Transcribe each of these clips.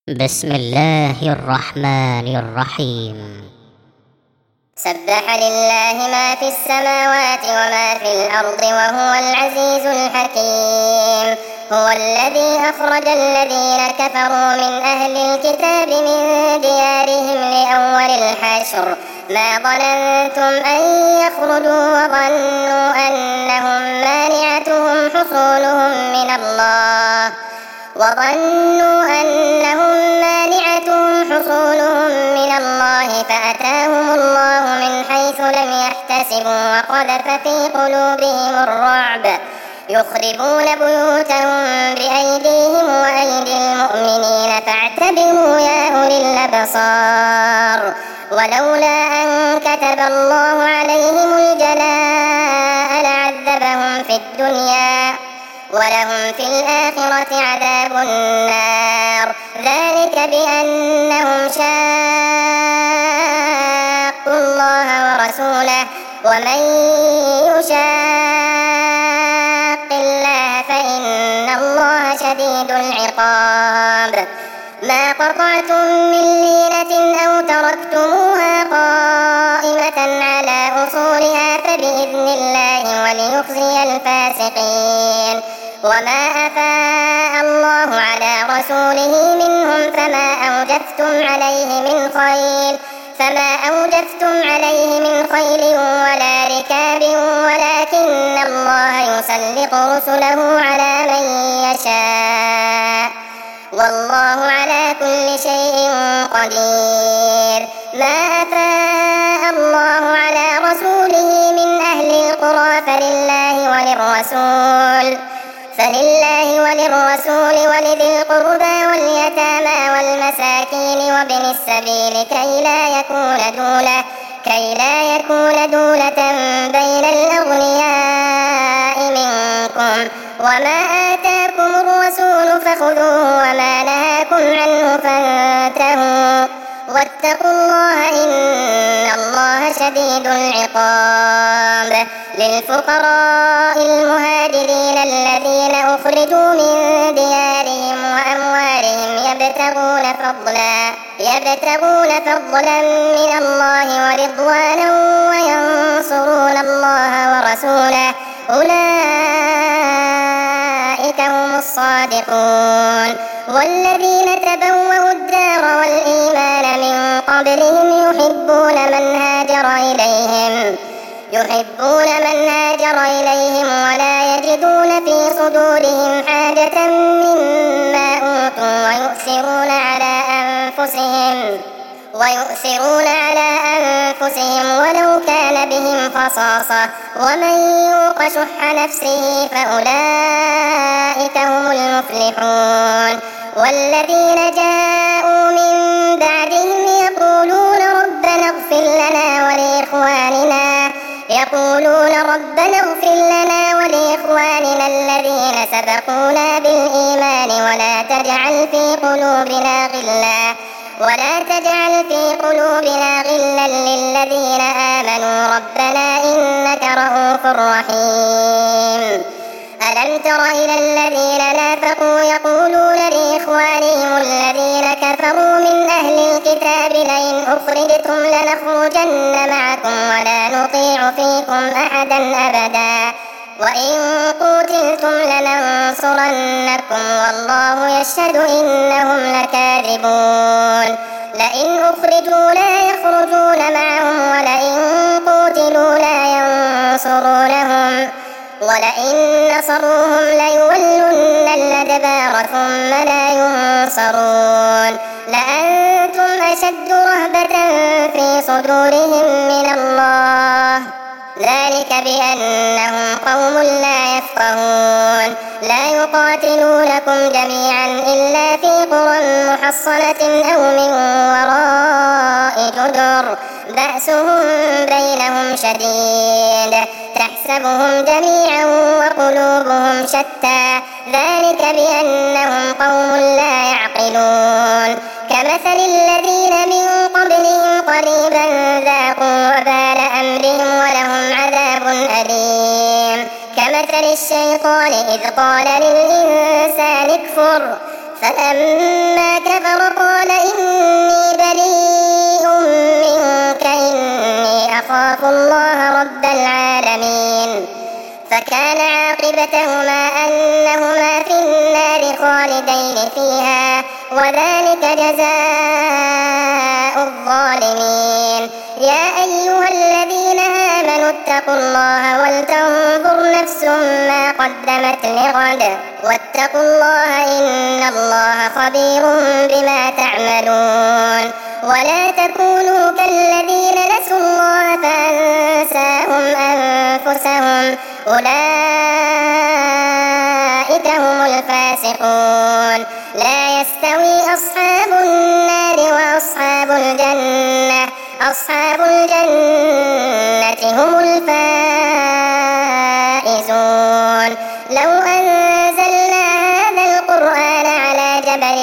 بسم الله الرحمن الرحيم. سبح لله ما في السماوات وما في الأرض وهو العزيز الحكيم. هو الذي أخرج الذين كفروا من أهل الكتاب من ديارهم لأول الحشر ما ظننتم أن يخرجوا وظنوا أنهم مانعتهم حصولهم من الله فأتاهم الله من حيث لم يحتسبوا وقذف في قلوبهم الرعب يخربون بيوتهم بأيديهم وأيدي المؤمنين فاعتبروا يا أولي الأبصار. ولولا أن كتب الله عليهم الجلاء لعذبهم في الدنيا ولهم في الآخرة عذاب النار ذلك بأنهم شاقوا الله ورسوله ومن يشاق الله فإن الله شديد العقاب. ما قطعتم من لينة أو تركتموها قائمة على أصولها فبإذن الله وليخزي الفاسقين. وما أفاء الله على رسوله منهم فما أوجفتم عليه من خيل ولا ركاب ولكن الله يسلط رسله على من يشاء والله على كل شيء قدير. ما أفاء الله على رسوله من أهل القرى فلله وللرسول ولذي القربى واليتامى والمساكين وابن السبيل كي لا يكون دولة بين الأغنياء منكم. وما آتاكم الرسول فخذوه وما نهاكم عنه فانتهوا واتقوا الله إن الله شديد العقاب. للفقراء المهاجرين الذين أخرجوا من ديارهم وأموالهم يبتغون فضلا من الله ورضوانا وينصرون الله ورسوله أولئك هم الصادقون. والذين تبوأوا الدار والإيمان من قبلهم يحبون من هاجر إليهم ولا يجدون في صدورهم حاجة مما أوتوا ويؤثرون على أنفسهم ولو كان بهم خصاصة ومن يوق شح نفسه فأولئك هم المفلحون. والذين جاءوا من بعدهم يقولون ربنا اغفر لنا الذين سبقونا بالإيمان ولا تجعل في قلوبنا غلا للذين آمنوا ربنا إنك رءوف رحيم. ألم تر إلى الذين نافقوا يقولون لإخوانهم الذين كفروا من أهل الكتاب لئن أخرجتم لنخرجن معكم ولا نطيع فيكم أحدا أبدا وإن قتلتم لننصرنكم والله يشهد إنهم لكاذبون. لئن أخرجوا لا يخرجون معهم ولئن قتلوا لا ينصرونهم ولئن نصروهم ليولن الأدبار ثم لا ينصرون. لأنتم أشد رهبة في صدورهم من الله ذلك بأنهم قوم لا يفقهون. لا يقاتلونكم جميعا إلا في قرى محصنة أو من وراء جدر بأسهم بينهم شديد تحسبهم جميعا وقلوبهم شتى ذلك بأنهم قوم لا يعقلون. كمثل الذين من قبلهم قريبا ذاقوا وبال أمرهم ولهم عذاب أليم. كمثل الشيطان إذ قال للإنسان اكفر فلما كفر فكان عاقبتهما أنهما في النار خالدين فيها، وذلك جزاء الظالمين. يا أيها الذين آمنوا اتقوا الله ولتنظر نفس ما قدمت لغد، واتقوا الله إن الله خبير بما تعملون. ولا تكونوا كالذين نسوا الله فأنساهم أنفسهم، أولئك هم الفاسقون. لا يستوي أصحاب النار وأصحاب الجنة، أصحاب الجنة هم الفائزون. لو أنزلنا هذا القرآن على جبل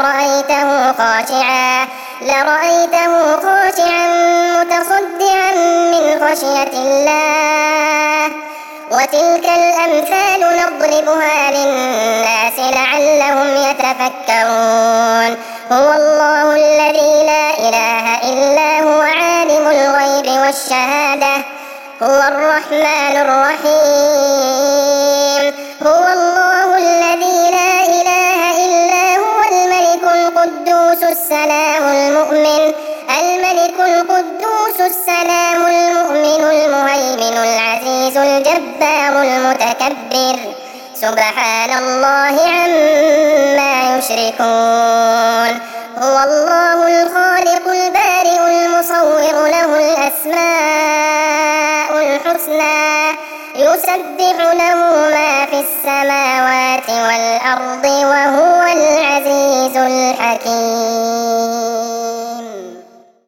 لرأيته خاشعا متصدعا من خشية الله. وتلك الأمثال نضربها للناس لعلهم يتفكرون. هو الله الذي لا إله إلا هو عالم الغيب والشهادة، هو الرحمن الرحيم. هو الله الذي لا إله إلا هو الملك القدوس السلام المؤمن المهيمن العزيز الجبار المتكبر. سبحان الله عما يشركون. هو الله الخالق البارئ المصور، له الأسماء الحسنى، يسبح له ما في السماوات والأرض، وهو العزيز الحكيم.